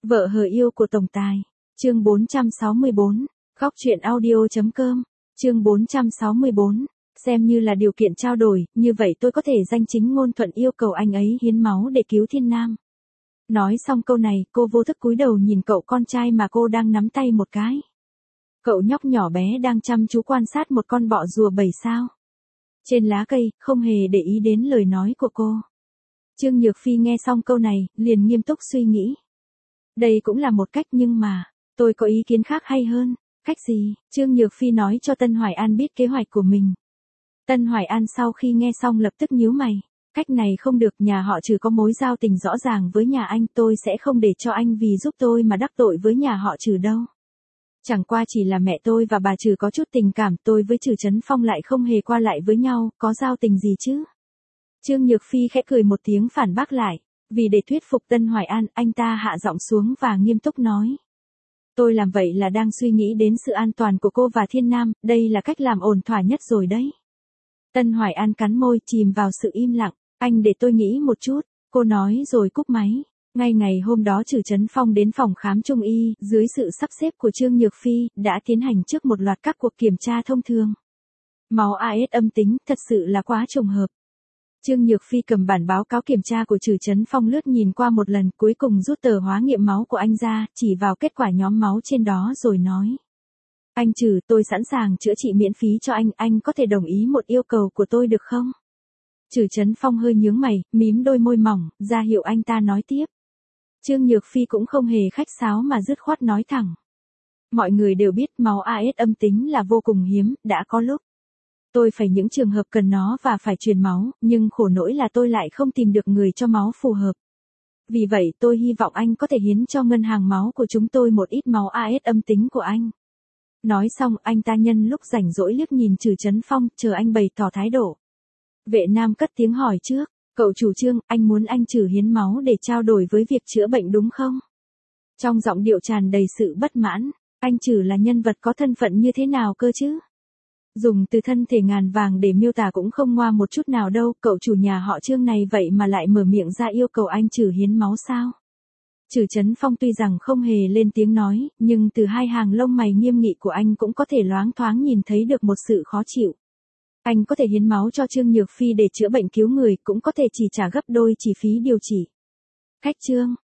Vợ hờ yêu của tổng tài. Chương 464. Góc truyện audio.com. Chương 464. Xem như là điều kiện trao đổi, như vậy tôi có thể danh chính ngôn thuận yêu cầu anh ấy hiến máu để cứu Thiên Nam. Nói xong câu này, cô vô thức cúi đầu nhìn cậu con trai mà cô đang nắm tay một cái. Cậu nhóc nhỏ bé đang chăm chú quan sát một con bọ rùa 7 sao. Trên lá cây, không hề để ý đến lời nói của cô. Trương Nhược Phi nghe xong câu này, liền nghiêm túc suy nghĩ. Đây cũng là một cách nhưng mà, tôi có ý kiến khác hay hơn. Cách gì? Trương Nhược Phi nói cho Tân Hoài An biết kế hoạch của mình. Tân Hoài An sau khi nghe xong lập tức nhíu mày. Cách này không được, nhà họ Trừ có mối giao tình rõ ràng với nhà anh, tôi sẽ không để cho anh vì giúp tôi mà đắc tội với nhà họ Trừ đâu. Chẳng qua chỉ là mẹ tôi và bà Trừ có chút tình cảm, tôi với Trừ Trấn Phong lại không hề qua lại với nhau, có giao tình gì chứ? Trương Nhược Phi khẽ cười một tiếng phản bác lại. Vì để thuyết phục Tân Hoài An, anh ta hạ giọng xuống và nghiêm túc nói. Tôi làm vậy là đang suy nghĩ đến sự an toàn của cô và Thiên Nam, đây là cách làm ổn thỏa nhất rồi đấy. Tân Hoài An cắn môi chìm vào sự im lặng. Anh để tôi nghĩ một chút, cô nói rồi cúp máy. Ngay ngày hôm đó Trừ Trấn Phong đến phòng khám Trung y, dưới sự sắp xếp của Trương Nhược Phi, đã tiến hành trước một loạt các cuộc kiểm tra thông thường. Máu AS âm tính, thật sự là quá trùng hợp. Trương Nhược Phi cầm bản báo cáo kiểm tra của Trừ Trấn Phong lướt nhìn qua một lần, cuối cùng rút tờ hóa nghiệm máu của anh ra, chỉ vào kết quả nhóm máu trên đó rồi nói. Anh Trừ, tôi sẵn sàng chữa trị miễn phí cho anh có thể đồng ý một yêu cầu của tôi được không? Trừ Trấn Phong hơi nhướng mày, mím đôi môi mỏng, ra hiệu anh ta nói tiếp. Trương Nhược Phi cũng không hề khách sáo mà dứt khoát nói thẳng. Mọi người đều biết máu AS âm tính là vô cùng hiếm, đã có lúc tôi phải những trường hợp cần nó và phải truyền máu, nhưng khổ nỗi là tôi lại không tìm được người cho máu phù hợp. Vì vậy tôi hy vọng anh có thể hiến cho ngân hàng máu của chúng tôi một ít máu AS âm tính của anh. Nói xong anh ta nhân lúc rảnh rỗi liếc nhìn Trừ Trấn Phong, chờ anh bày tỏ thái độ. Vệ Nam cất tiếng hỏi trước, cậu chủ Trương, anh muốn anh Trừ hiến máu để trao đổi với việc chữa bệnh đúng không? Trong giọng điệu tràn đầy sự bất mãn, anh Trừ là nhân vật có thân phận như thế nào cơ chứ? Dùng từ thân thể ngàn vàng để miêu tả cũng không ngoa một chút nào đâu, cậu chủ nhà họ Trương này vậy mà lại mở miệng ra yêu cầu anh Trừ hiến máu sao? Trừ Trấn Phong tuy rằng không hề lên tiếng nói, nhưng từ hai hàng lông mày nghiêm nghị của anh cũng có thể loáng thoáng nhìn thấy được một sự khó chịu. Anh có thể hiến máu cho Trương Nhược Phi để chữa bệnh cứu người, cũng có thể chỉ trả gấp đôi chi phí điều trị. Khách Trương,